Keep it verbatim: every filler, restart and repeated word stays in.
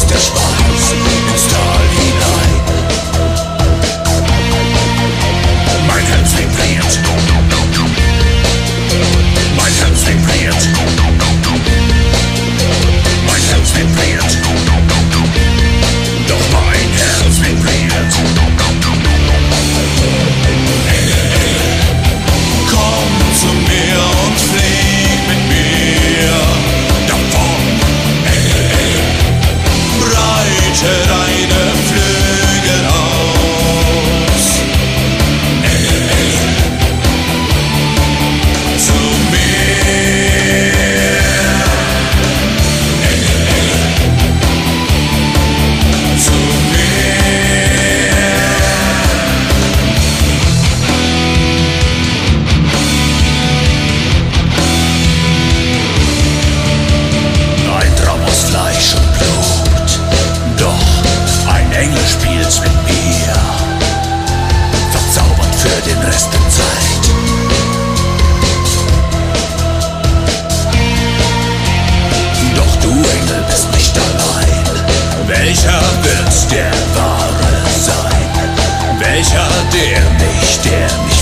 der Schweiß ins Tal hinein. Mein Herz vibriert, mein Herz vibriert, mein Herz vibriert, doch mein Herz vibriert. Komm zu mir und flieg mit mir davon. Breite deine Flügel aus. Zu mir. Zu mir. Ein Traum aus Fleisch und Blut, doch ein Engel spielt mit mir, verzaubert für den Rest der Zeit. Doch du, Engel, bist nicht allein. Welcher wird der Wahre sein? Welcher, der mich, der mich